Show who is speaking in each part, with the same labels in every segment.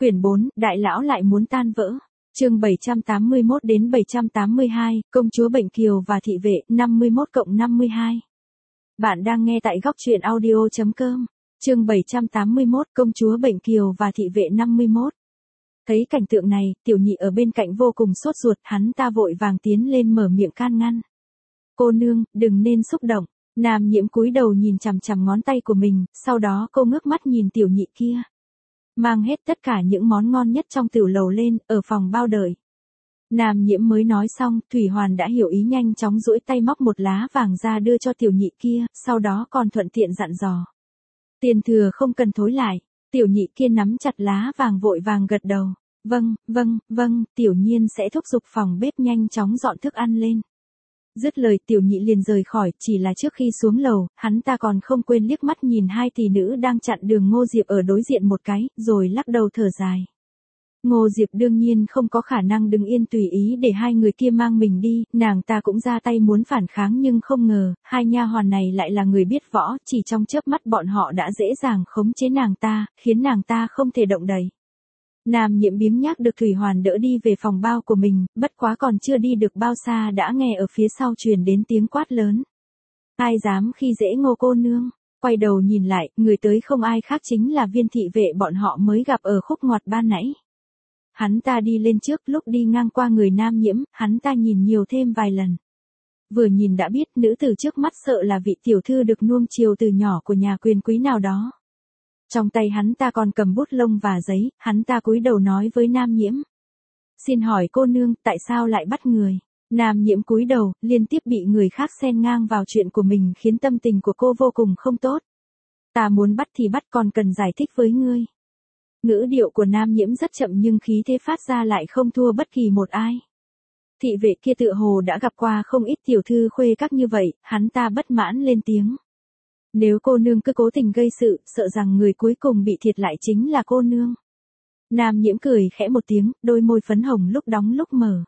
Speaker 1: Quyển 4, Đại lão lại muốn tan vỡ. Chương 781 đến 782, Công chúa Bệnh Kiều và thị vệ, 51+52. Bạn đang nghe tại góc truyện audio.com. Chương 781, Công chúa Bệnh Kiều và thị vệ 51. Thấy cảnh tượng này, Tiểu Nhị ở bên cạnh vô cùng sốt ruột, hắn ta vội vàng tiến lên mở miệng can ngăn. Cô nương, đừng nên xúc động. Nam Nhiễm cúi đầu nhìn chằm chằm ngón tay của mình, sau đó cô ngước mắt nhìn Tiểu Nhị kia. Mang hết tất cả những món ngon nhất trong tiểu lầu lên, ở phòng bao đợi. Nam Nhiễm mới nói xong, Thủy Hoàn đã hiểu ý, nhanh chóng duỗi tay móc một lá vàng ra đưa cho Tiểu Nhị kia, sau đó còn thuận tiện dặn dò. Tiền thừa không cần thối lại. Tiểu Nhị kia nắm chặt lá vàng vội vàng gật đầu. Vâng, Tiểu Nhiên sẽ thúc giục phòng bếp nhanh chóng dọn thức ăn lên. Dứt lời Tiểu Nhị liền rời khỏi, chỉ là trước khi xuống lầu, hắn ta còn không quên liếc mắt nhìn hai tỷ nữ đang chặn đường Ngô Diệp ở đối diện một cái, rồi lắc đầu thở dài. Ngô Diệp đương nhiên không có khả năng đứng yên tùy ý để hai người kia mang mình đi, nàng ta cũng ra tay muốn phản kháng nhưng không ngờ, hai nha hoàn này lại là người biết võ, chỉ trong chớp mắt bọn họ đã dễ dàng khống chế nàng ta, khiến nàng ta không thể động đậy. Nam Nhiễm biếng nhác được Thủy Hoàn đỡ đi về phòng bao của mình, bất quá còn chưa đi được bao xa đã nghe ở phía sau truyền đến tiếng quát lớn. Ai dám khi dễ Ngô cô nương? Quay đầu nhìn lại, người tới không ai khác chính là Viên thị vệ bọn họ mới gặp ở khúc ngoặt ban nãy. Hắn ta đi lên trước, lúc đi ngang qua người Nam Nhiễm, hắn ta nhìn nhiều thêm vài lần. Vừa nhìn đã biết nữ tử trước mắt sợ là vị tiểu thư được nuông chiều từ nhỏ của nhà quyền quý nào đó. Trong tay hắn ta còn cầm bút lông và giấy, hắn ta cúi đầu nói với Nam Nhiễm. Xin hỏi cô nương, tại sao lại bắt người? Nam Nhiễm cúi đầu, liên tiếp bị người khác xen ngang vào chuyện của mình khiến tâm tình của cô vô cùng không tốt. Ta muốn bắt thì bắt, còn cần giải thích với ngươi. Ngữ điệu của Nam Nhiễm rất chậm nhưng khí thế phát ra lại không thua bất kỳ một ai. Thị vệ kia tựa hồ đã gặp qua không ít tiểu thư khuê các như vậy, hắn ta bất mãn lên tiếng. Nếu cô nương cứ cố tình gây sự, sợ rằng người cuối cùng bị thiệt lại chính là cô nương. Nam Nhiễm cười khẽ một tiếng, đôi môi phấn hồng lúc đóng lúc mở.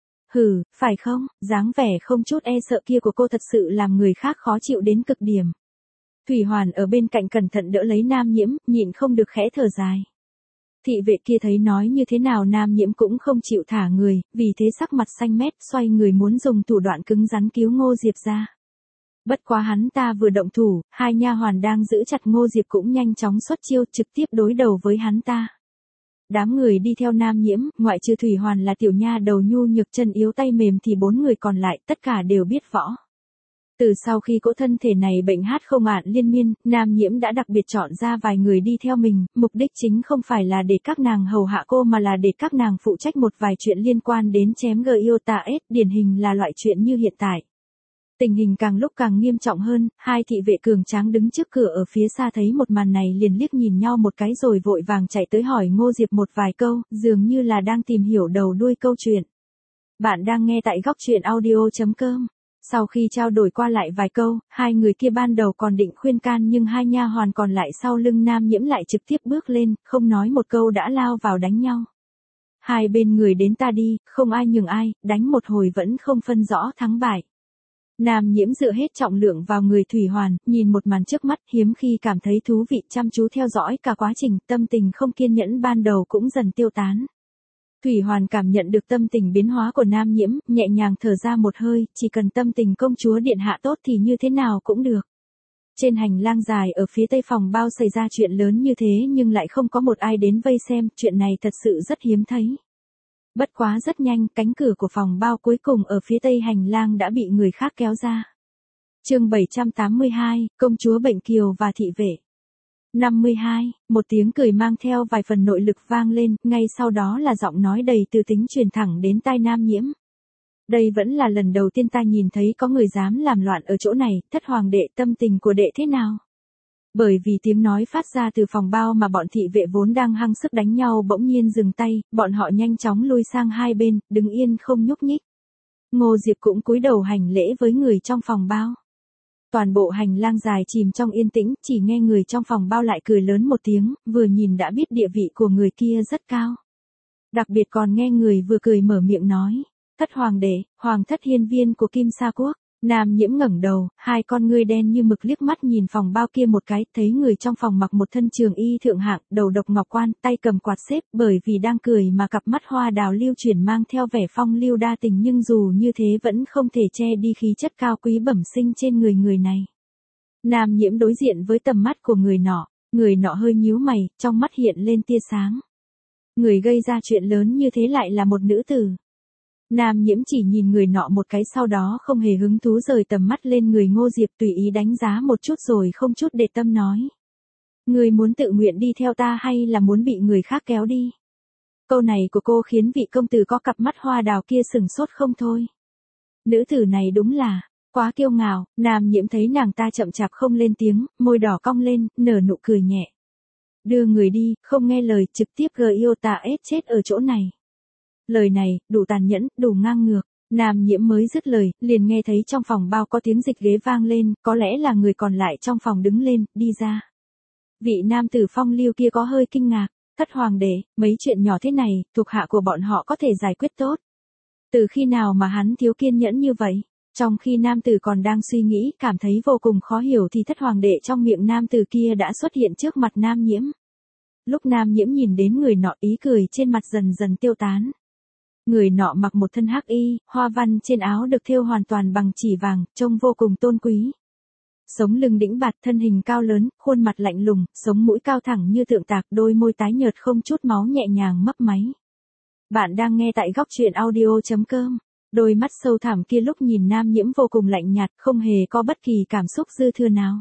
Speaker 1: Hừ, phải không, dáng vẻ không chút e sợ kia của cô thật sự làm người khác khó chịu đến cực điểm. Thủy Hoàn ở bên cạnh cẩn thận đỡ lấy Nam Nhiễm, nhịn không được khẽ thở dài. Thị vệ kia thấy nói như thế nào Nam Nhiễm cũng không chịu thả người, vì thế sắc mặt xanh mét xoay người muốn dùng thủ đoạn cứng rắn cứu Ngô Diệp ra. Bất quá hắn ta vừa động thủ, hai nha hoàn đang giữ chặt Ngô Diệp cũng nhanh chóng xuất chiêu trực tiếp đối đầu với hắn ta. Đám người đi theo Nam Nhiễm, ngoại trừ Thủy Hoàn là tiểu nha đầu nhu nhược chân yếu tay mềm thì bốn người còn lại tất cả đều biết võ. Từ sau khi cỗ thân thể này bệnh hát không ạn liên miên, Nam Nhiễm đã đặc biệt chọn ra vài người đi theo mình, mục đích chính không phải là để các nàng hầu hạ cô mà là để các nàng phụ trách một vài chuyện liên quan đến chém Gyota-S, điển hình là loại chuyện như hiện tại. Tình hình càng lúc càng nghiêm trọng hơn, hai thị vệ cường tráng đứng trước cửa ở phía xa thấy một màn này liền liếc nhìn nhau một cái rồi vội vàng chạy tới hỏi Ngô Diệp một vài câu, dường như là đang tìm hiểu đầu đuôi câu chuyện. Bạn đang nghe tại góc truyện audio.com. Sau khi trao đổi qua lại vài câu, hai người kia ban đầu còn định khuyên can nhưng hai nha hoàn còn lại sau lưng Nam Nhiễm lại trực tiếp bước lên, không nói một câu đã lao vào đánh nhau. Hai bên người đến ta đi, không ai nhường ai, đánh một hồi vẫn không phân rõ thắng bại. Nam Nhiễm dựa hết trọng lượng vào người Thủy Hoàn, nhìn một màn trước mắt hiếm khi cảm thấy thú vị chăm chú theo dõi cả quá trình, tâm tình không kiên nhẫn ban đầu cũng dần tiêu tán. Thủy Hoàn cảm nhận được tâm tình biến hóa của Nam Nhiễm, nhẹ nhàng thở ra một hơi, chỉ cần tâm tình công chúa điện hạ tốt thì như thế nào cũng được. Trên hành lang dài ở phía tây phòng bao xảy ra chuyện lớn như thế nhưng lại không có một ai đến vây xem, chuyện này thật sự rất hiếm thấy. Bất quá rất nhanh, cánh cửa của phòng bao cuối cùng ở phía tây hành lang đã bị người khác kéo ra. Chương 782, Công chúa Bệnh Kiều và thị vệ. 52, một tiếng cười mang theo vài phần nội lực vang lên, ngay sau đó là giọng nói đầy tư tính truyền thẳng đến tai Nam Nhiễm. Đây vẫn là lần đầu tiên ta nhìn thấy có người dám làm loạn ở chỗ này, thất hoàng đệ, tâm tình của đệ thế nào? Bởi vì tiếng nói phát ra từ phòng bao mà bọn thị vệ vốn đang hăng sức đánh nhau bỗng nhiên dừng tay, bọn họ nhanh chóng lui sang hai bên, đứng yên không nhúc nhích. Ngô Diệp cũng cúi đầu hành lễ với người trong phòng bao. Toàn bộ hành lang dài chìm trong yên tĩnh, chỉ nghe người trong phòng bao lại cười lớn một tiếng, vừa nhìn đã biết địa vị của người kia rất cao. Đặc biệt còn nghe người vừa cười mở miệng nói, thất hoàng đệ, hoàng thất hiên viên của Kim Sa Quốc. Nam Nhiễm ngẩng đầu, hai con ngươi đen như mực liếc mắt nhìn phòng bao kia một cái, thấy người trong phòng mặc một thân trường y thượng hạng, đầu độc ngọc quan, tay cầm quạt xếp, bởi vì đang cười mà cặp mắt hoa đào lưu chuyển mang theo vẻ phong lưu đa tình, nhưng dù như thế vẫn không thể che đi khí chất cao quý bẩm sinh trên người này. Nam Nhiễm đối diện với tầm mắt của người nọ hơi nhíu mày, trong mắt hiện lên tia sáng. Người gây ra chuyện lớn như thế lại là một nữ tử. Nam Nhiễm chỉ nhìn người nọ một cái, sau đó không hề hứng thú rời tầm mắt lên người Ngô Diệp, tùy ý đánh giá một chút rồi không chút để tâm nói. Người muốn tự nguyện đi theo ta hay là muốn bị người khác kéo đi? Câu này của cô khiến vị công tử có cặp mắt hoa đào kia sửng sốt không thôi. Nữ tử này đúng là quá kiêu ngạo. Nam Nhiễm thấy nàng ta chậm chạp không lên tiếng, môi đỏ cong lên, nở nụ cười nhẹ. Đưa người đi, không nghe lời, trực tiếp yêu ta ép chết ở chỗ này. Lời này, đủ tàn nhẫn, đủ ngang ngược. Nam Nhiễm mới dứt lời, liền nghe thấy trong phòng bao có tiếng dịch ghế vang lên, có lẽ là người còn lại trong phòng đứng lên, đi ra. Vị nam tử phong lưu kia có hơi kinh ngạc. Thất hoàng đế, mấy chuyện nhỏ thế này, thuộc hạ của bọn họ có thể giải quyết tốt. Từ khi nào mà hắn thiếu kiên nhẫn như vậy? Trong khi nam tử còn đang suy nghĩ, cảm thấy vô cùng khó hiểu thì thất hoàng đệ trong miệng nam tử kia đã xuất hiện trước mặt Nam Nhiễm. Lúc Nam Nhiễm nhìn đến người nọ, ý cười trên mặt dần dần tiêu tán. Người nọ mặc một thân hắc y, hoa văn trên áo được thêu hoàn toàn bằng chỉ vàng, trông vô cùng tôn quý. Sống lưng đĩnh bạt, thân hình cao lớn, khuôn mặt lạnh lùng, sống mũi cao thẳng như tượng tạc, đôi môi tái nhợt không chút máu nhẹ nhàng mấp máy. Bạn đang nghe tại góc truyện audio.com. Đôi mắt sâu thẳm kia lúc nhìn Nam Nhiễm vô cùng lạnh nhạt, không hề có bất kỳ cảm xúc dư thừa nào.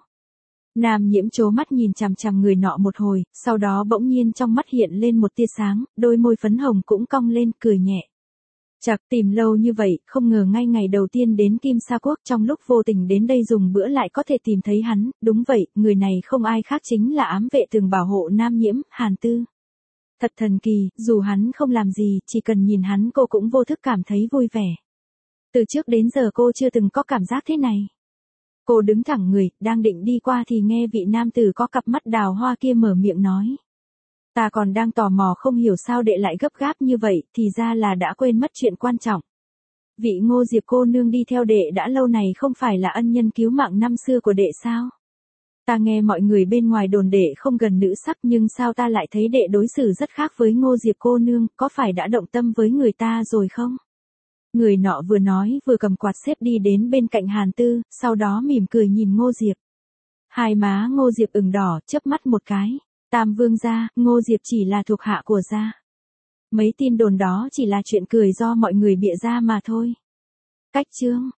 Speaker 1: Nam Nhiễm trố mắt nhìn chằm chằm người nọ một hồi, sau đó bỗng nhiên trong mắt hiện lên một tia sáng, đôi môi phấn hồng cũng cong lên, cười nhẹ. Chạc tìm lâu như vậy, không ngờ ngay ngày đầu tiên đến Kim Sa Quốc, trong lúc vô tình đến đây dùng bữa lại có thể tìm thấy hắn. Đúng vậy, người này không ai khác chính là ám vệ từng bảo hộ Nam Nhiễm, Hàn Tư. Thật thần kỳ, dù hắn không làm gì, chỉ cần nhìn hắn cô cũng vô thức cảm thấy vui vẻ. Từ trước đến giờ cô chưa từng có cảm giác thế này. Cô đứng thẳng người, đang định đi qua thì nghe vị nam tử có cặp mắt đào hoa kia mở miệng nói. Ta còn đang tò mò không hiểu sao đệ lại gấp gáp như vậy, thì ra là đã quên mất chuyện quan trọng. Vị Ngô Diệp cô nương đi theo đệ đã lâu này không phải là ân nhân cứu mạng năm xưa của đệ sao? Ta nghe mọi người bên ngoài đồn đệ không gần nữ sắc, nhưng sao ta lại thấy đệ đối xử rất khác với Ngô Diệp cô nương, có phải đã động tâm với người ta rồi không? Người nọ vừa nói vừa cầm quạt xếp đi đến bên cạnh Hàn Tư, sau đó mỉm cười nhìn Ngô Diệp. Hai má Ngô Diệp ửng đỏ, chớp mắt một cái. Tam vương gia, Ngô Diệp chỉ là thuộc hạ của gia. Mấy tin đồn đó chỉ là chuyện cười do mọi người bịa ra mà thôi. Cách chương